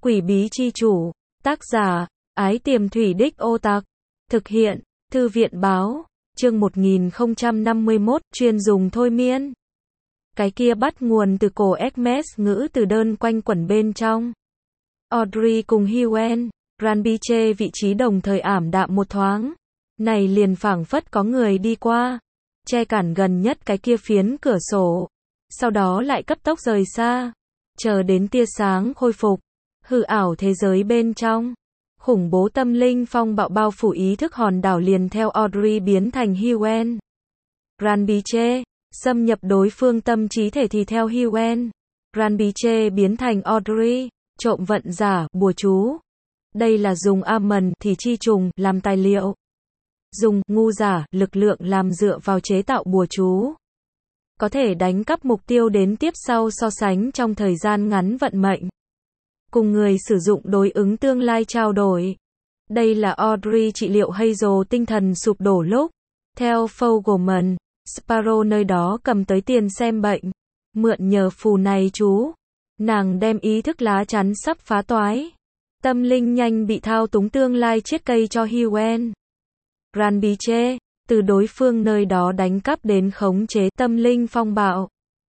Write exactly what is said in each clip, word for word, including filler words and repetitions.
Quỷ bí chi chủ. Tác giả, Ái Tiềm Thủy Đích Ô Tặc. Thực hiện, Thư viện báo. Chương một nghìn không trăm năm mươi mốt, chuyên dùng thôi miên. Cái kia bắt nguồn từ cổ Hermes ngữ từ đơn quanh quẩn bên trong. Audrey cùng Hughen, Ranbiche vị trí đồng thời ảm đạm một thoáng. Này liền phảng phất có người đi qua, che cản gần nhất cái kia phiến cửa sổ. Sau đó lại cấp tốc rời xa, chờ đến tia sáng khôi phục. Hư ảo thế giới bên trong, khủng bố tâm linh phong bạo bao phủ ý thức hòn đảo liền theo Audrey biến thành Hughen. Ranbiche, xâm nhập đối phương tâm trí thể thì theo Hughen. Ranbiche biến thành Audrey, trộm vận giả, bùa chú. Đây là dùng Amon, thì chi trùng, làm tài liệu. Dùng ngu giả, lực lượng làm dựa vào chế tạo bùa chú. Có thể đánh cắp mục tiêu đến tiếp sau so sánh trong thời gian ngắn vận mệnh. Cùng người sử dụng đối ứng tương lai trao đổi. Đây là Audrey trị liệu Hazel tinh thần sụp đổ lúc. Theo Fogelman, Sparrow nơi đó cầm tới tiền xem bệnh. Mượn nhờ phù này chú. Nàng đem ý thức lá chắn sắp phá toái. Tâm linh nhanh bị thao túng tương lai chiết cây cho Hughen. Ranbiche, từ đối phương nơi đó đánh cắp đến khống chế tâm linh phong bạo.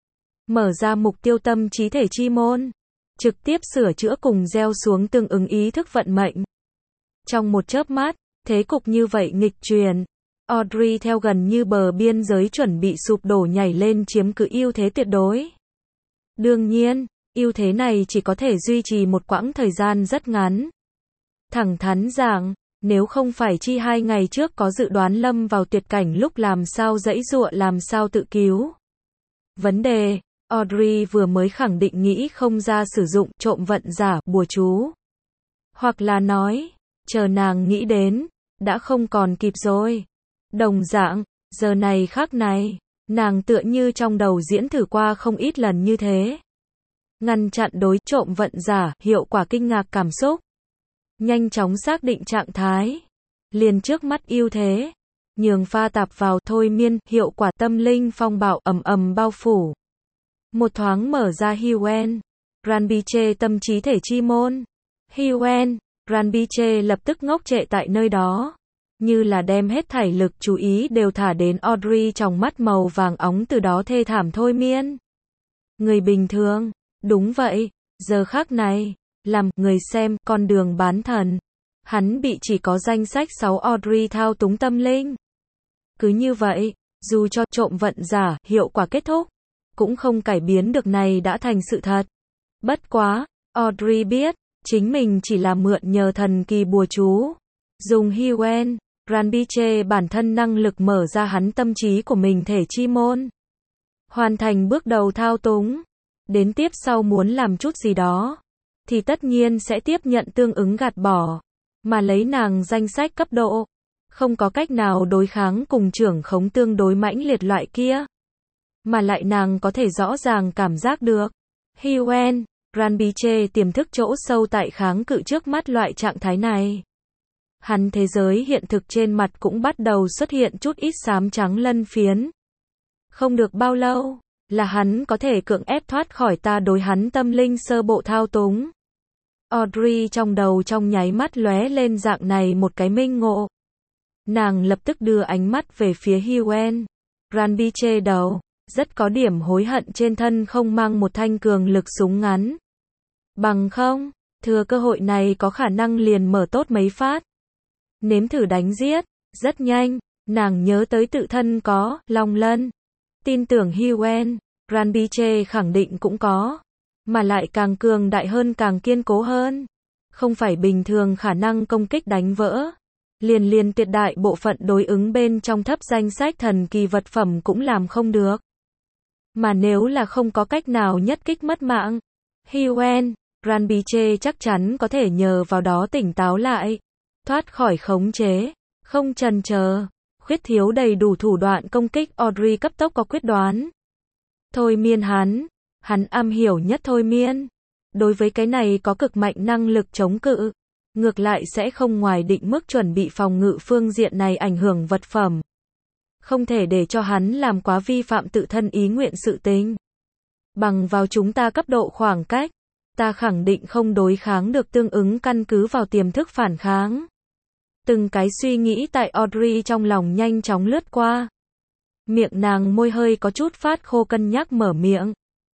Mở ra mục tiêu tâm trí thể chi môn. Trực tiếp sửa chữa cùng gieo xuống tương ứng ý thức vận mệnh. Trong một chớp mắt, thế cục như vậy nghịch truyền. Audrey theo gần như bờ biên giới chuẩn bị sụp đổ nhảy lên chiếm cứ ưu thế tuyệt đối. Đương nhiên, ưu thế này chỉ có thể duy trì một quãng thời gian rất ngắn. Thẳng thắn rằng, nếu không phải chi hai ngày trước có dự đoán lâm vào tuyệt cảnh lúc làm sao giãy giụa làm sao tự cứu. Vấn đề, Audrey vừa mới khẳng định nghĩ không ra sử dụng trộm vận giả, bùa chú. Hoặc là nói, chờ nàng nghĩ đến, đã không còn kịp rồi. Đồng dạng, giờ này khắc này, nàng tựa như trong đầu diễn thử qua không ít lần như thế. Ngăn chặn đối trộm vận giả, hiệu quả kinh ngạc cảm xúc. Nhanh chóng xác định trạng thái. Liền trước mắt ưu thế. Nhường pha tạp vào thôi miên, hiệu quả tâm linh phong bạo ầm ầm bao phủ. Một thoáng mở ra Hughen. Ranbiche tâm trí thể chi môn. Hughen, Ranbiche lập tức ngốc trệ tại nơi đó. Như là đem hết thảy lực chú ý đều thả đến Audrey trong mắt màu vàng óng từ đó thê thảm thôi miên. Người bình thường, đúng vậy, giờ khắc này, làm người xem con đường bán thần. Hắn bị chỉ có danh sách sáu Audrey thao túng tâm linh. Cứ như vậy, dù cho trộm vận giả, hiệu quả kết thúc, cũng không cải biến được này đã thành sự thật. Bất quá, Audrey biết, chính mình chỉ là mượn nhờ thần kỳ bùa chú. Dùng Hughen, Ranbiche bản thân năng lực mở ra hắn tâm trí của mình thể chi môn. Hoàn thành bước đầu thao túng. Đến tiếp sau muốn làm chút gì đó, thì tất nhiên sẽ tiếp nhận tương ứng gạt bỏ. Mà lấy nàng danh sách cấp độ, không có cách nào đối kháng cùng trưởng khống tương đối mãnh liệt loại kia. Mà lại nàng có thể rõ ràng cảm giác được. Hughen, Ranbiche tiềm thức chỗ sâu tại kháng cự trước mắt loại trạng thái này. Hắn thế giới hiện thực trên mặt cũng bắt đầu xuất hiện chút ít xám trắng lân phiến. Không được bao lâu, là hắn có thể cưỡng ép thoát khỏi ta đối hắn tâm linh sơ bộ thao túng. Audrey trong đầu trong nháy mắt lóe lên dạng này một cái minh ngộ. Nàng lập tức đưa ánh mắt về phía Hughen. Ranbiche đầu, rất có điểm hối hận trên thân không mang một thanh cường lực súng ngắn. Bằng không, thừa cơ hội này có khả năng liền mở tốt mấy phát. Nếm thử đánh giết, rất nhanh, nàng nhớ tới tự thân có, long lân. Tin tưởng Hughen, Ranbiche khẳng định cũng có. Mà lại càng cường đại hơn càng kiên cố hơn. Không phải bình thường khả năng công kích đánh vỡ. Liền liền tuyệt đại bộ phận đối ứng bên trong thấp danh sách thần kỳ vật phẩm cũng làm không được. Mà nếu là không có cách nào nhất kích mất mạng, Hughen, Ranbiche chắc chắn có thể nhờ vào đó tỉnh táo lại. Thoát khỏi khống chế, không chần chờ, khuyết thiếu đầy đủ thủ đoạn công kích Audrey cấp tốc có quyết đoán. Thôi miên hắn, hắn am hiểu nhất thôi miên. Đối với cái này có cực mạnh năng lực chống cự. Ngược lại sẽ không ngoài định mức chuẩn bị phòng ngự phương diện này ảnh hưởng vật phẩm. Không thể để cho hắn làm quá vi phạm tự thân ý nguyện sự tình. Bằng vào chúng ta cấp độ khoảng cách, ta khẳng định không đối kháng được tương ứng căn cứ vào tiềm thức phản kháng. Từng cái suy nghĩ tại Audrey trong lòng nhanh chóng lướt qua. Miệng nàng môi hơi có chút phát khô cân nhắc mở miệng.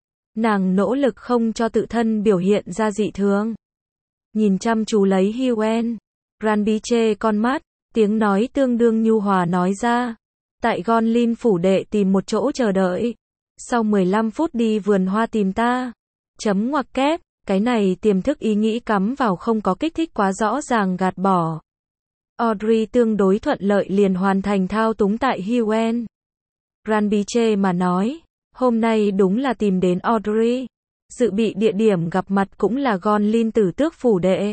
Nàng nỗ lực không cho tự thân biểu hiện ra dị thường. Nhìn chăm chú lấy Hwen. Ranby chê con mắt, tiếng nói tương đương nhu hòa nói ra. Tại Gonlin phủ đệ tìm một chỗ chờ đợi. Sau mười lăm phút đi vườn hoa tìm ta. Chấm ngoặc kép, cái này tiềm thức ý nghĩ cắm vào không có kích thích quá rõ ràng gạt bỏ. Audrey tương đối thuận lợi liền hoàn thành thao túng tại Hwen. Ranby chê mà nói, hôm nay đúng là tìm đến Audrey. Dự bị địa điểm gặp mặt cũng là Gonlin tử tước phủ đệ.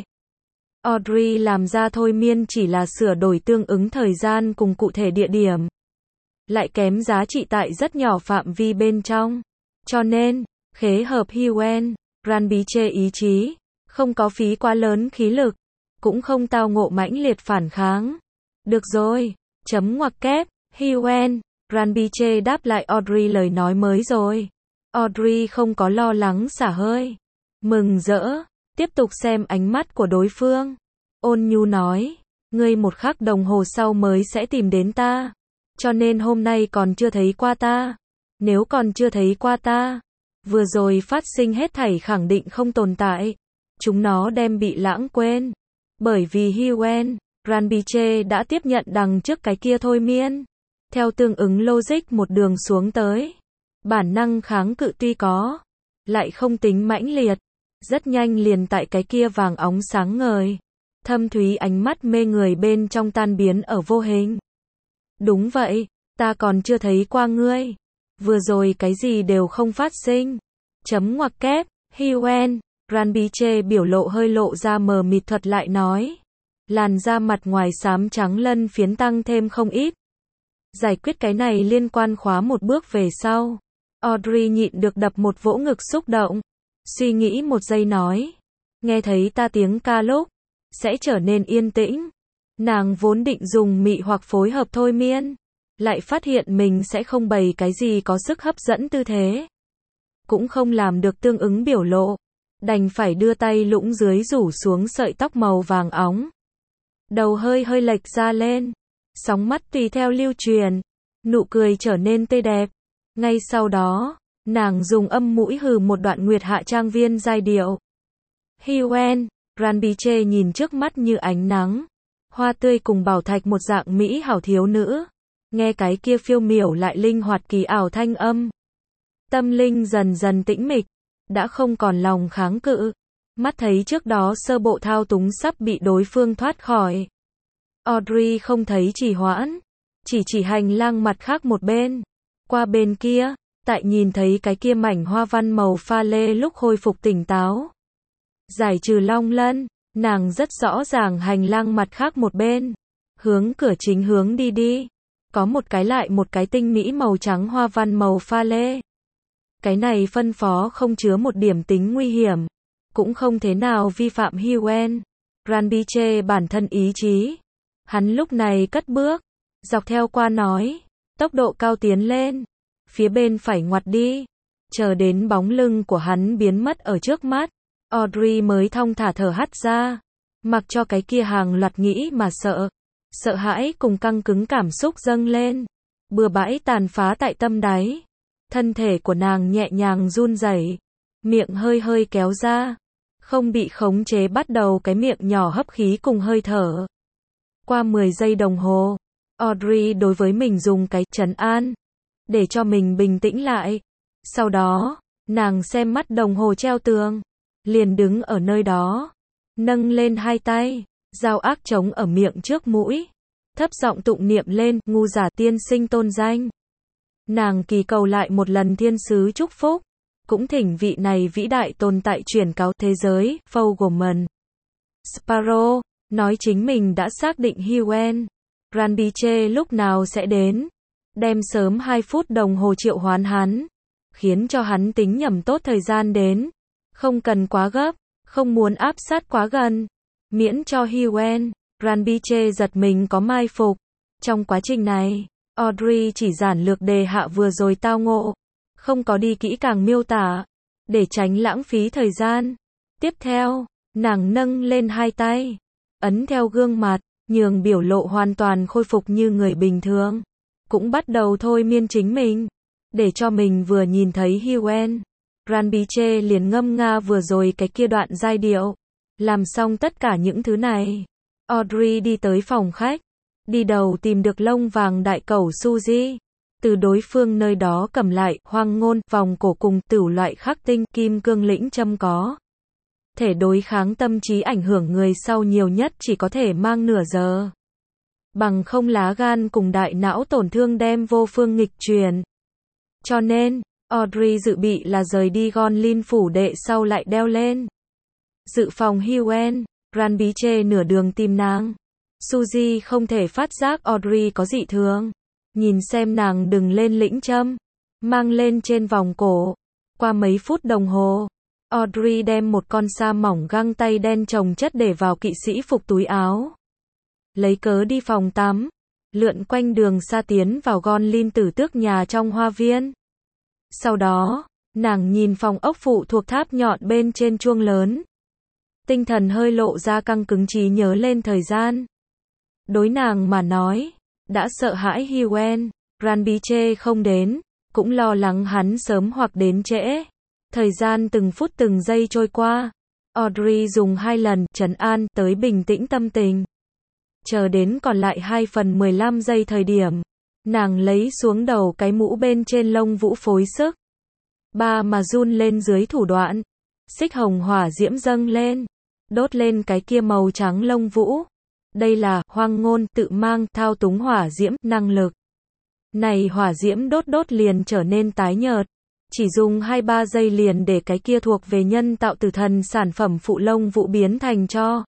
Audrey làm ra thôi miên chỉ là sửa đổi tương ứng thời gian cùng cụ thể địa điểm. Lại kém giá trị tại rất nhỏ phạm vi bên trong. Cho nên, khế hợp Hwen, Ranby chê ý chí, không có phí quá lớn khí lực, cũng không tao ngộ mãnh liệt phản kháng. Được rồi, chấm ngoặc kép, Hwen, Ranby chê đáp lại Audrey lời nói mới rồi. Audrey không có lo lắng xả hơi. Mừng rỡ, tiếp tục xem ánh mắt của đối phương. Ôn nhu nói, ngươi một khắc đồng hồ sau mới sẽ tìm đến ta. Cho nên hôm nay còn chưa thấy qua ta. Nếu còn chưa thấy qua ta, vừa rồi phát sinh hết thảy khẳng định không tồn tại. Chúng nó đem bị lãng quên. Bởi vì Hwen, Ranby chê đã tiếp nhận đằng trước cái kia thôi miên. Theo tương ứng logic một đường xuống tới. Bản năng kháng cự tuy có, lại không tính mãnh liệt. Rất nhanh liền tại cái kia vàng óng sáng ngời. Thâm thúy ánh mắt mê người bên trong tan biến ở vô hình. Đúng vậy, ta còn chưa thấy qua ngươi. Vừa rồi cái gì đều không phát sinh. Chấm ngoặc kép, Hwen, Ranby chê biểu lộ hơi lộ ra mờ mịt thuật lại nói. Làn da mặt ngoài xám trắng lân phiến tăng thêm không ít. Giải quyết cái này liên quan khóa một bước về sau. Audrey nhịn được đập một vỗ ngực xúc động. Suy nghĩ một giây nói. Nghe thấy ta tiếng ca lúc, sẽ trở nên yên tĩnh. Nàng vốn định dùng mị hoặc phối hợp thôi miên. Lại phát hiện mình sẽ không bày cái gì có sức hấp dẫn tư thế. Cũng không làm được tương ứng biểu lộ. Đành phải đưa tay lũng dưới rủ xuống sợi tóc màu vàng óng. Đầu hơi hơi lệch ra lên. Sóng mắt tùy theo lưu truyền. Nụ cười trở nên tươi đẹp. Ngay sau đó, nàng dùng âm mũi hừ một đoạn Nguyệt Hạ Trang Viên giai điệu. Hwen, Ranby chê nhìn trước mắt như ánh nắng. Hoa tươi cùng bảo thạch một dạng mỹ hảo thiếu nữ. Nghe cái kia phiêu miểu lại linh hoạt kỳ ảo thanh âm. Tâm linh dần dần tĩnh mịch. Đã không còn lòng kháng cự. Mắt thấy trước đó sơ bộ thao túng sắp bị đối phương thoát khỏi. Audrey không thấy trì hoãn. Chỉ chỉ hành lang mặt khác một bên. Qua bên kia, tại nhìn thấy cái kia mảnh hoa văn màu pha lê lúc khôi phục tỉnh táo. Giải trừ long lân, nàng rất rõ ràng hành lang mặt khác một bên. Hướng cửa chính hướng đi đi. Có một cái lại một cái tinh mỹ màu trắng hoa văn màu pha lê. Cái này phân phó không chứa một điểm tính nguy hiểm. Cũng không thế nào vi phạm Hwen. Ranby chê bản thân ý chí. Hắn lúc này cất bước. Dọc theo qua nói. Tốc độ cao tiến lên. Phía bên phải ngoặt đi. Chờ đến bóng lưng của hắn biến mất ở trước mắt. Audrey mới thong thả thở hắt ra. Mặc cho cái kia hàng loạt nghĩ mà sợ. Sợ hãi cùng căng cứng cảm xúc dâng lên. Bừa bãi tàn phá tại tâm đáy. Thân thể của nàng nhẹ nhàng run rẩy. Miệng hơi hơi kéo ra. Không bị khống chế bắt đầu cái miệng nhỏ hấp khí cùng hơi thở. Qua mười giây đồng hồ. Audrey đối với mình dùng cái trấn an. Để cho mình bình tĩnh lại. Sau đó, nàng xem mắt đồng hồ treo tường. Liền đứng ở nơi đó. Nâng lên hai tay. Dao ác trống ở miệng trước mũi. Thấp giọng tụng niệm lên, ngu giả tiên sinh tôn danh. Nàng kỳ cầu lại một lần thiên sứ chúc phúc. Cũng thỉnh vị này vĩ đại tồn tại chuyển cáo thế giới, Fogelman. Sparrow, nói chính mình đã xác định Hwen. Ranby chê lúc nào sẽ đến. Đem sớm hai phút đồng hồ triệu hoán hắn. Khiến cho hắn tính nhầm tốt thời gian đến. Không cần quá gấp, không muốn áp sát quá gần. Miễn cho Hwen. Ranby chê giật mình có mai phục. Trong quá trình này, Audrey chỉ giản lược đề hạ vừa rồi tao ngộ. Không có đi kỹ càng miêu tả. Để tránh lãng phí thời gian. Tiếp theo, nàng nâng lên hai tay, ấn theo gương mặt, nhường biểu lộ hoàn toàn khôi phục như người bình thường. Cũng bắt đầu thôi miên chính mình, để cho mình vừa nhìn thấy Hyen. Ranbiche liền ngâm nga vừa rồi cái kia đoạn giai điệu. Làm xong tất cả những thứ này, Audrey đi tới phòng khách, đi đầu tìm được lông vàng đại cẩu Suzy. Từ đối phương nơi đó cầm lại hoang ngôn vòng cổ cùng tửu loại khắc tinh kim cương lĩnh châm có thể đối kháng tâm trí ảnh hưởng người sau nhiều nhất chỉ có thể mang nửa giờ. Bằng không lá gan cùng đại não tổn thương đem vô phương nghịch truyền. Cho nên, Audrey dự bị là rời đi Gonlin phủ đệ sau lại đeo lên. Dự phòng Hyen, Ranbiche nửa đường tìm nàng. Suzy không thể phát giác Audrey có dị thường. Nhìn xem nàng đừng lên lĩnh châm, mang lên trên vòng cổ. Qua mấy phút đồng hồ, Audrey đem một con sa mỏng găng tay đen chồng chất để vào kỵ sĩ phục túi áo. Lấy cớ đi phòng tắm, lượn quanh đường xa tiến vào Gonlin tử tước nhà trong hoa viên. Sau đó, nàng nhìn phòng ốc phụ thuộc tháp nhọn bên trên chuông lớn. Tinh thần hơi lộ ra căng cứng trí nhớ lên thời gian. Đối nàng mà nói, đã sợ hãi Hyen, Ranbiche không đến, cũng lo lắng hắn sớm hoặc đến trễ. Thời gian từng phút từng giây trôi qua, Audrey dùng hai lần trấn an tới bình tĩnh tâm tình. Chờ đến còn lại hai phần mười lăm giây thời điểm, nàng lấy xuống đầu cái mũ bên trên lông vũ phối sức. Ba mà run lên dưới thủ đoạn, xích hồng hỏa diễm dâng lên, đốt lên cái kia màu trắng lông vũ. Đây là hoang ngôn tự mang thao túng hỏa diễm năng lực. Này hỏa diễm đốt đốt liền trở nên tái nhợt. Chỉ dùng hai ba giây liền để cái kia thuộc về nhân tạo tử thần sản phẩm phụ lông vũ biến thành cho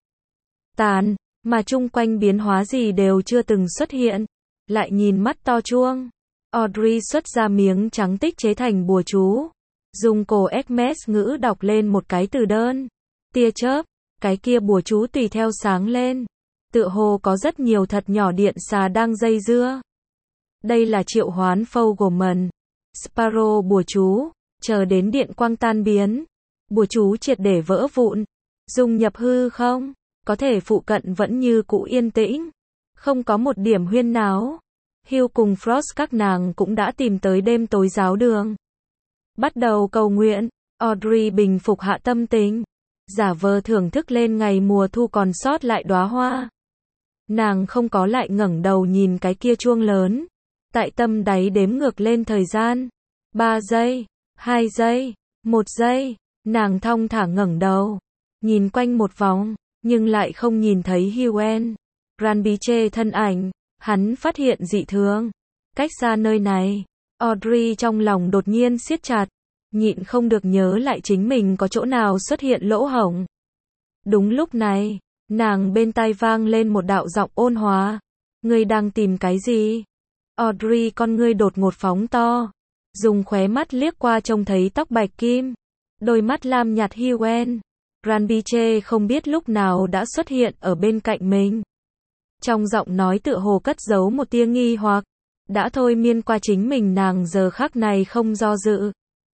tàn, mà chung quanh biến hóa gì đều chưa từng xuất hiện. Lại nhìn mắt to chuông, Audrey xuất ra miếng trắng tích chế thành bùa chú, dùng cổ Hermes ngữ đọc lên một cái từ đơn. Tia chớp, cái kia bùa chú tùy theo sáng lên. Tựa hồ có rất nhiều thật nhỏ điện xà đang dây dưa. Đây là triệu hoán Fogelman Sparrow bùa chú, chờ đến điện quang tan biến, bùa chú triệt để vỡ vụn, dùng nhập hư không, có thể phụ cận vẫn như cũ yên tĩnh, không có một điểm huyên náo. Hugh cùng Frost các nàng cũng đã tìm tới đêm tối giáo đường. Bắt đầu cầu nguyện, Audrey bình phục hạ tâm tình, giả vờ thưởng thức lên ngày mùa thu còn sót lại đóa hoa. Nàng không có lại ngẩng đầu nhìn cái kia chuông lớn. Tại tâm đáy đếm ngược lên thời gian. Ba giây, hai giây, một giây, nàng thong thả ngẩng đầu. Nhìn quanh một vòng, nhưng lại không nhìn thấy Hyen. Ranbiche thân ảnh, hắn phát hiện dị thường. Cách xa nơi này, Audrey trong lòng đột nhiên siết chặt. Nhịn không được nhớ lại chính mình có chỗ nào xuất hiện lỗ hổng. Đúng lúc này, nàng bên tai vang lên một đạo giọng ôn hòa. Ngươi đang tìm cái gì? Audrey con ngươi đột ngột phóng to, dùng khóe mắt liếc qua trông thấy tóc bạch kim, đôi mắt lam nhạt Hyen. Ranbiche không biết lúc nào đã xuất hiện ở bên cạnh mình. Trong giọng nói tựa hồ cất giấu một tia nghi hoặc, đã thôi miên qua chính mình nàng giờ khắc này không do dự.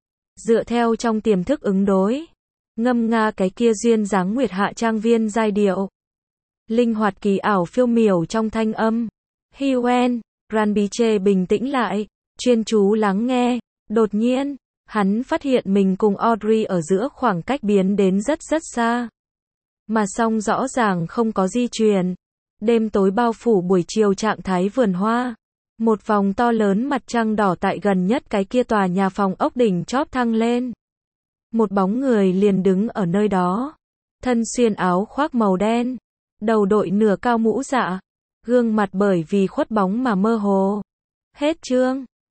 Dựa theo trong tiềm thức ứng đối, ngâm nga cái kia duyên dáng nguyệt hạ trang viên giai điệu. Linh hoạt kỳ ảo phiêu miểu trong thanh âm. Hyen, Ranbiche bình tĩnh lại, chuyên chú lắng nghe. Đột nhiên, hắn phát hiện mình cùng Audrey ở giữa khoảng cách biến đến rất rất xa. Mà song rõ ràng không có di chuyển. Đêm tối bao phủ buổi chiều trạng thái vườn hoa. Một vòng to lớn mặt trăng đỏ tại gần nhất cái kia tòa nhà phòng ốc đỉnh chóp thăng lên. Một bóng người liền đứng ở nơi đó. Thân xuyên áo khoác màu đen. Đầu đội nửa cao mũ dạ. Gương mặt bởi vì khuất bóng mà mơ hồ. Hết chương.